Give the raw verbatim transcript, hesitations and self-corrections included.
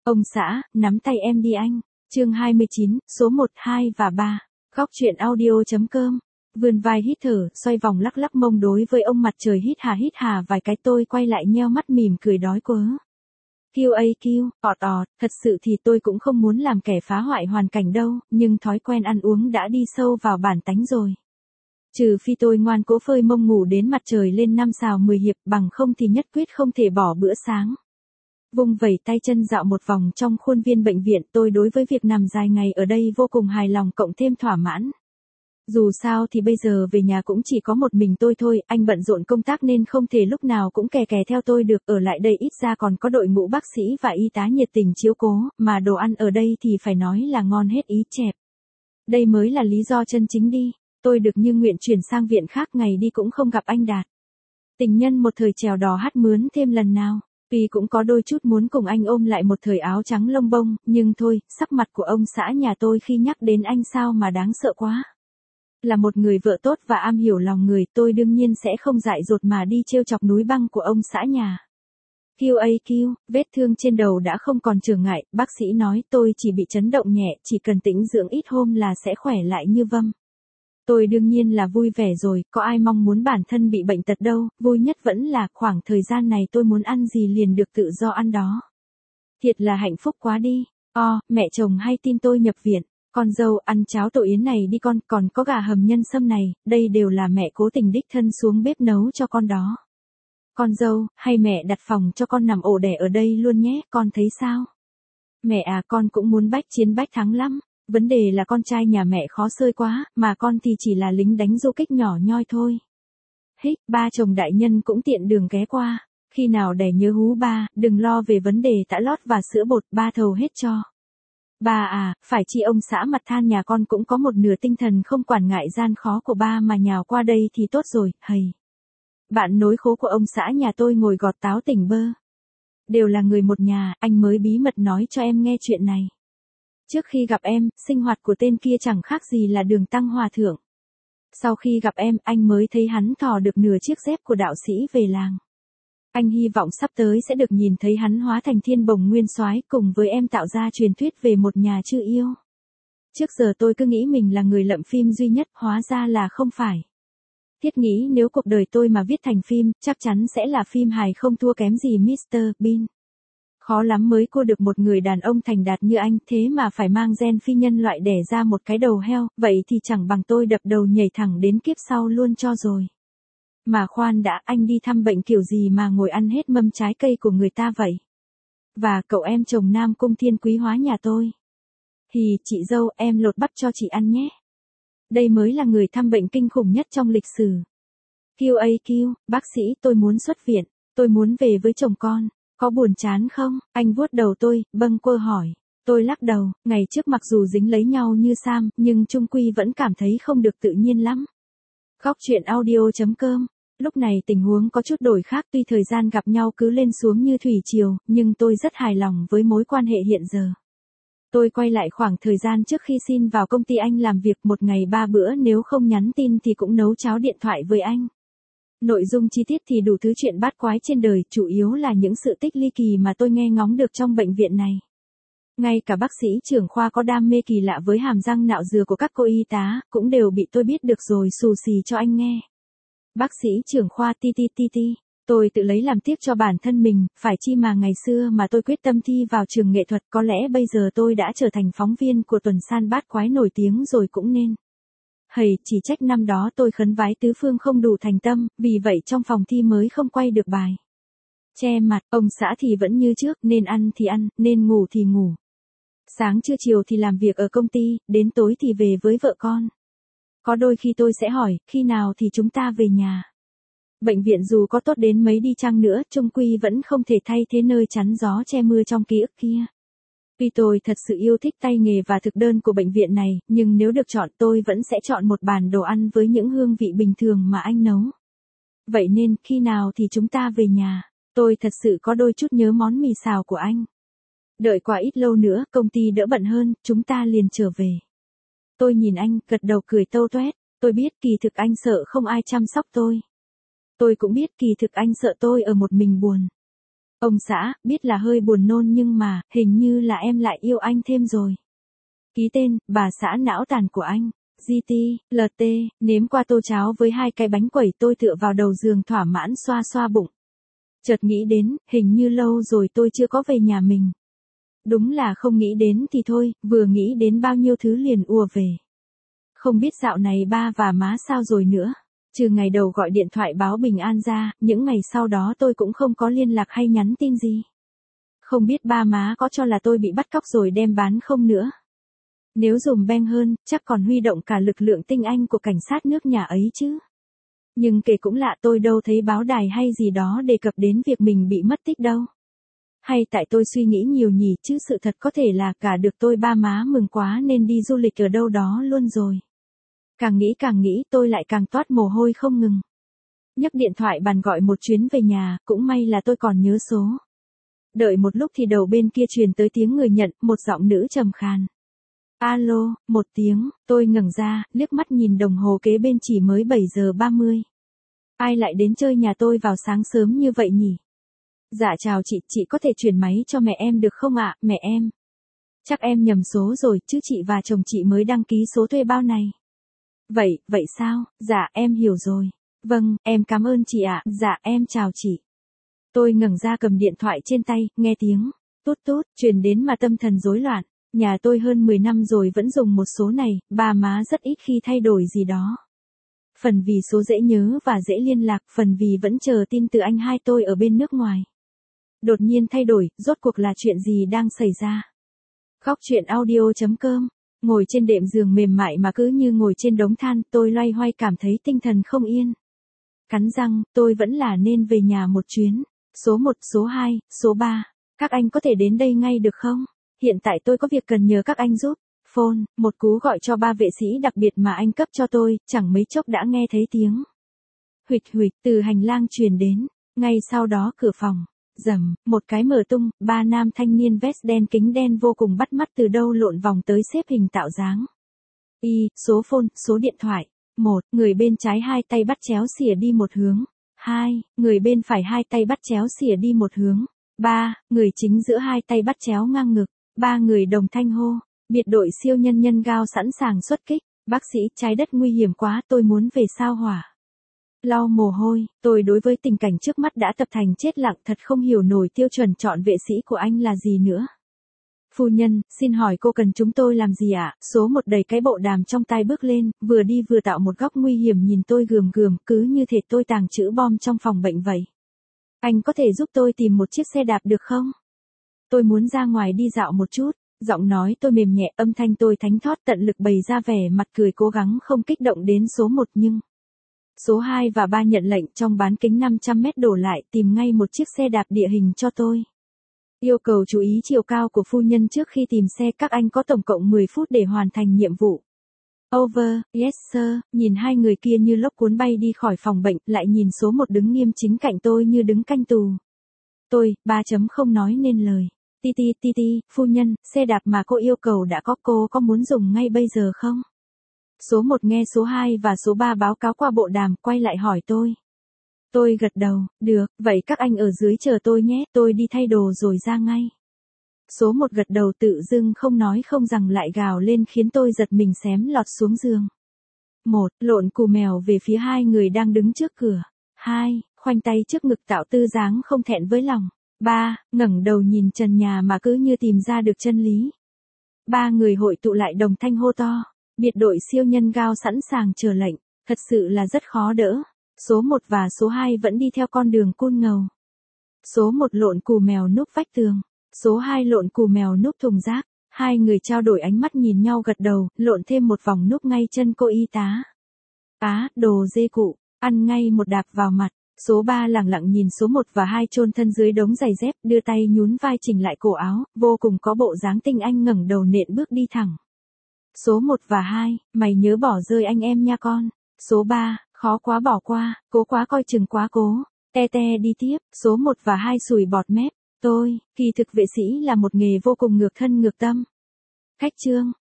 Ông xã, nắm tay em đi anh. Chương hai mươi chín, số một, hai và ba. Góc truyện audio.com. Vươn vai hít thở, xoay vòng lắc lắc mông đối với ông mặt trời hít hà hít hà vài cái, tôi quay lại nheo mắt mỉm cười đói quá. Kêu ây kêu, ọt ọt, thật sự thì tôi cũng không muốn làm kẻ phá hoại hoàn cảnh đâu, nhưng thói quen ăn uống đã đi sâu vào bản tánh rồi. Trừ phi tôi ngoan cố phơi mông ngủ đến mặt trời lên năm xào mười hiệp, bằng không thì nhất quyết không thể bỏ bữa sáng. Vung vẩy tay chân dạo một vòng trong khuôn viên bệnh viện, tôi đối với việc nằm dài ngày ở đây vô cùng hài lòng cộng thêm thỏa mãn. Dù sao thì bây giờ về nhà cũng chỉ có một mình tôi thôi, anh bận rộn công tác nên không thể lúc nào cũng kè kè theo tôi được, ở lại đây ít ra còn có đội ngũ bác sĩ và y tá nhiệt tình chiếu cố, mà đồ ăn ở đây thì phải nói là ngon hết ý chẹp. Đây mới là lý do chân chính đi, tôi được như nguyện chuyển sang viện khác, ngày đi cũng không gặp anh Đạt. Tình nhân một thời chèo đò hát mướn thêm lần nào. Tuy cũng có đôi chút muốn cùng anh ôm lại một thời áo trắng lông bông, nhưng thôi, sắc mặt của ông xã nhà tôi khi nhắc đến anh sao mà đáng sợ quá. Là một người vợ tốt và am hiểu lòng người, tôi đương nhiên sẽ không dại dột mà đi trêu chọc núi băng của ông xã nhà. Kêu ây kêu, vết thương trên đầu đã không còn trở ngại, bác sĩ nói tôi chỉ bị chấn động nhẹ, chỉ cần tĩnh dưỡng ít hôm là sẽ khỏe lại như vâm. Tôi đương nhiên là vui vẻ rồi, có ai mong muốn bản thân bị bệnh tật đâu, vui nhất vẫn là khoảng thời gian này tôi muốn ăn gì liền được tự do ăn đó. Thiệt là hạnh phúc quá đi. O, mẹ chồng hay tin tôi nhập viện. Con dâu, ăn cháo tổ yến này đi con, còn có gà hầm nhân sâm này, đây đều là mẹ cố tình đích thân xuống bếp nấu cho con đó. Con dâu, hay mẹ đặt phòng cho con nằm ổ đẻ ở đây luôn nhé, con thấy sao? Mẹ à, con cũng muốn bách chiến bách thắng lắm. Vấn đề là con trai nhà mẹ khó xơi quá, mà con thì chỉ là lính đánh du kích nhỏ nhoi thôi. Hích, ba chồng đại nhân cũng tiện đường ghé qua. Khi nào đẻ nhớ hú ba, đừng lo về vấn đề tã lót và sữa bột, ba thầu hết cho. Ba à, phải chi ông xã mặt than nhà con cũng có một nửa tinh thần không quản ngại gian khó của ba mà nhào qua đây thì tốt rồi, hầy. Bạn nối khố của ông xã nhà tôi ngồi gọt táo tỉnh bơ. Đều là người một nhà, anh mới bí mật nói cho em nghe chuyện này. Trước khi gặp em, sinh hoạt của tên kia chẳng khác gì là đường tăng hòa thượng. Sau khi gặp em, anh mới thấy hắn thò được nửa chiếc dép của đạo sĩ về làng. Anh hy vọng sắp tới sẽ được nhìn thấy hắn hóa thành thiên bồng nguyên soái cùng với em tạo ra truyền thuyết về một nhà chư yêu. Trước giờ tôi cứ nghĩ mình là người lậm phim duy nhất, hóa ra là không phải. Thiết nghĩ nếu cuộc đời tôi mà viết thành phim, chắc chắn sẽ là phim hài không thua kém gì mít tơ Bean. Khó lắm mới cua được một người đàn ông thành đạt như anh, thế mà phải mang gen phi nhân loại đẻ ra một cái đầu heo, vậy thì chẳng bằng tôi đập đầu nhảy thẳng đến kiếp sau luôn cho rồi. Mà khoan đã, anh đi thăm bệnh kiểu gì mà ngồi ăn hết mâm trái cây của người ta vậy? Và cậu em chồng Nam Cung Thiên Quý hóa nhà tôi. Thì, chị dâu, em lột bắp cho chị ăn nhé. Đây mới là người thăm bệnh kinh khủng nhất trong lịch sử. Kêu ây kêu, bác sĩ, tôi muốn xuất viện, tôi muốn về với chồng con. Có buồn chán không? Anh vuốt đầu tôi, bâng quơ hỏi. Tôi lắc đầu, ngày trước mặc dù dính lấy nhau như Sam, nhưng chung quy vẫn cảm thấy không được tự nhiên lắm. Góc truyện audio.com. Lúc này tình huống có chút đổi khác, tuy thời gian gặp nhau cứ lên xuống như thủy triều, nhưng tôi rất hài lòng với mối quan hệ hiện giờ. Tôi quay lại khoảng thời gian trước khi xin vào công ty anh làm việc, một ngày ba bữa nếu không nhắn tin thì cũng nấu cháo điện thoại với anh. Nội dung chi tiết thì đủ thứ chuyện bát quái trên đời, chủ yếu là những sự tích ly kỳ mà tôi nghe ngóng được trong bệnh viện này. Ngay cả bác sĩ trưởng khoa có đam mê kỳ lạ với hàm răng nạo dừa của các cô y tá, cũng đều bị tôi biết được rồi xù xì cho anh nghe. Bác sĩ trưởng khoa ti ti ti ti, tôi tự lấy làm tiếc cho bản thân mình, phải chi mà ngày xưa mà tôi quyết tâm thi vào trường nghệ thuật, có lẽ bây giờ tôi đã trở thành phóng viên của tuần san bát quái nổi tiếng rồi cũng nên. Hầy, chỉ trách năm đó tôi khấn vái tứ phương không đủ thành tâm, vì vậy trong phòng thi mới không quay được bài. Che mặt, ông xã thì vẫn như trước, nên ăn thì ăn, nên ngủ thì ngủ. Sáng trưa chiều thì làm việc ở công ty, đến tối thì về với vợ con. Có đôi khi tôi sẽ hỏi, khi nào thì chúng ta về nhà? Bệnh viện dù có tốt đến mấy đi chăng nữa, chung quy vẫn không thể thay thế nơi chắn gió che mưa trong ký ức kia. Tuy tôi thật sự yêu thích tay nghề và thực đơn của bệnh viện này, nhưng nếu được chọn tôi vẫn sẽ chọn một bàn đồ ăn với những hương vị bình thường mà anh nấu. Vậy nên, khi nào thì chúng ta về nhà? Tôi thật sự có đôi chút nhớ món mì xào của anh. Đợi qua ít lâu nữa, công ty đỡ bận hơn, chúng ta liền trở về. Tôi nhìn anh, gật đầu cười tâu toét. Tôi biết kỳ thực anh sợ không ai chăm sóc tôi. Tôi cũng biết kỳ thực anh sợ tôi ở một mình buồn. Ông xã, biết là hơi buồn nôn nhưng mà, hình như là em lại yêu anh thêm rồi. Ký tên, bà xã não tàn của anh. giê tê, lờ tê, nếm qua tô cháo với hai cái bánh quẩy, tôi tựa vào đầu giường thỏa mãn xoa xoa bụng. Chợt nghĩ đến, hình như lâu rồi tôi chưa có về nhà mình. Đúng là không nghĩ đến thì thôi, vừa nghĩ đến bao nhiêu thứ liền ùa về. Không biết dạo này ba và má sao rồi nữa. Trừ ngày đầu gọi điện thoại báo bình an ra, những ngày sau đó tôi cũng không có liên lạc hay nhắn tin gì. Không biết ba má có cho là tôi bị bắt cóc rồi đem bán không nữa. Nếu dùm beng hơn, chắc còn huy động cả lực lượng tinh anh của cảnh sát nước nhà ấy chứ. Nhưng kể cũng lạ, tôi đâu thấy báo đài hay gì đó đề cập đến việc mình bị mất tích đâu. Hay tại tôi suy nghĩ nhiều nhỉ, chứ sự thật có thể là cả được tôi ba má mừng quá nên đi du lịch ở đâu đó luôn rồi. Càng nghĩ càng nghĩ, tôi lại càng toát mồ hôi không ngừng. Nhấc điện thoại bàn gọi một chuyến về nhà, cũng may là tôi còn nhớ số. Đợi một lúc thì đầu bên kia truyền tới tiếng người nhận, một giọng nữ trầm khàn. Alo, một tiếng, tôi ngẩng ra, liếc mắt nhìn đồng hồ kế bên chỉ mới bảy giờ ba mươi. Ai lại đến chơi nhà tôi vào sáng sớm như vậy nhỉ? Dạ chào chị, chị có thể chuyển máy cho mẹ em được không ạ, mẹ em? Chắc em nhầm số rồi, chứ chị và chồng chị mới đăng ký số thuê bao này. Vậy, vậy sao, dạ em hiểu rồi. Vâng, em cảm ơn chị ạ, dạ em chào chị. Tôi ngẩng ra cầm điện thoại trên tay, nghe tiếng, tút tút, truyền đến mà tâm thần rối loạn. Nhà tôi hơn mười năm rồi vẫn dùng một số này, ba má rất ít khi thay đổi gì đó. Phần vì số dễ nhớ và dễ liên lạc, phần vì vẫn chờ tin từ anh hai tôi ở bên nước ngoài. Đột nhiên thay đổi, rốt cuộc là chuyện gì đang xảy ra? Góc truyện audio chấm com. Ngồi trên đệm giường mềm mại mà cứ như ngồi trên đống than, tôi loay hoay cảm thấy tinh thần không yên. Cắn răng, tôi vẫn là nên về nhà một chuyến. Số một, số hai, số ba. Các anh có thể đến đây ngay được không? Hiện tại tôi có việc cần nhờ các anh giúp. Phone, một cú gọi cho ba vệ sĩ đặc biệt mà anh cấp cho tôi, chẳng mấy chốc đã nghe thấy tiếng. Huỵch huỵch từ hành lang truyền đến. Ngay sau đó cửa phòng. Rầm, một cái mở tung, ba nam thanh niên vest đen kính đen vô cùng bắt mắt từ đâu lộn vòng tới xếp hình tạo dáng. Y, số phone, số điện thoại. Một, người bên trái hai tay bắt chéo xỉa đi một hướng. Hai, người bên phải hai tay bắt chéo xỉa đi một hướng. Ba, người chính giữa hai tay bắt chéo ngang ngực. Ba người đồng thanh hô. Biệt đội siêu nhân nhân gao sẵn sàng xuất kích. Bác sĩ, trái đất nguy hiểm quá, tôi muốn về sao hỏa. Lau mồ hôi, tôi đối với tình cảnh trước mắt đã tập thành chết lặng, thật không hiểu nổi tiêu chuẩn chọn vệ sĩ của anh là gì nữa. Phu nhân, xin hỏi cô cần chúng tôi làm gì ạ? Số một đầy cái bộ đàm trong tai bước lên, vừa đi vừa tạo một góc nguy hiểm nhìn tôi gườm gườm, cứ như thể tôi tàng trữ bom trong phòng bệnh vậy. Anh có thể giúp tôi tìm một chiếc xe đạp được không? Tôi muốn ra ngoài đi dạo một chút. Giọng nói tôi mềm nhẹ, âm thanh tôi thánh thót, tận lực bày ra vẻ mặt cười cố gắng không kích động đến số một nhưng... Số hai và ba nhận lệnh trong bán kính năm trăm mét đổ lại tìm ngay một chiếc xe đạp địa hình cho tôi. Yêu cầu chú ý chiều cao của phu nhân trước khi tìm xe, các anh có tổng cộng mười phút để hoàn thành nhiệm vụ. Over, yes sir, nhìn hai người kia như lốc cuốn bay đi khỏi phòng bệnh, lại nhìn số một đứng nghiêm chính cạnh tôi như đứng canh tù. Tôi, ba chấm không nói nên lời. Ti ti ti ti, phu nhân, xe đạp mà cô yêu cầu đã có, cô có muốn dùng ngay bây giờ không? Số một nghe số hai và số ba báo cáo qua bộ đàm, quay lại hỏi tôi. Tôi gật đầu, được, vậy các anh ở dưới chờ tôi nhé, tôi đi thay đồ rồi ra ngay. Số một gật đầu tự dưng không nói không rằng lại gào lên khiến tôi giật mình xém lọt xuống giường. Một, lộn cù mèo về phía hai người đang đứng trước cửa. Hai, khoanh tay trước ngực tạo tư dáng không thẹn với lòng. Ba, ngẩng đầu nhìn trần nhà mà cứ như tìm ra được chân lý. Ba người hội tụ lại đồng thanh hô to. Biệt đội siêu nhân gao sẵn sàng chờ lệnh, thật sự là rất khó đỡ. Số một và số hai vẫn đi theo con đường cun ngầu. Số một lộn cù mèo núp vách tường, số hai lộn cù mèo núp thùng rác. Hai người trao đổi ánh mắt nhìn nhau gật đầu, lộn thêm một vòng núp ngay chân cô y tá. Á, đồ dê cụ, ăn ngay một đạp vào mặt. Số ba lẳng lặng nhìn số một và hai chôn thân dưới đống giày dép, đưa tay nhún vai chỉnh lại cổ áo, vô cùng có bộ dáng tinh anh ngẩng đầu nện bước đi thẳng. Số một và hai, mày nhớ bỏ rơi anh em nha con. Số ba, khó quá bỏ qua, cố quá coi chừng quá cố. Te te đi tiếp, số một và hai sùi bọt mép. Tôi, kỳ thực vệ sĩ là một nghề vô cùng ngược thân ngược tâm. Khách trương,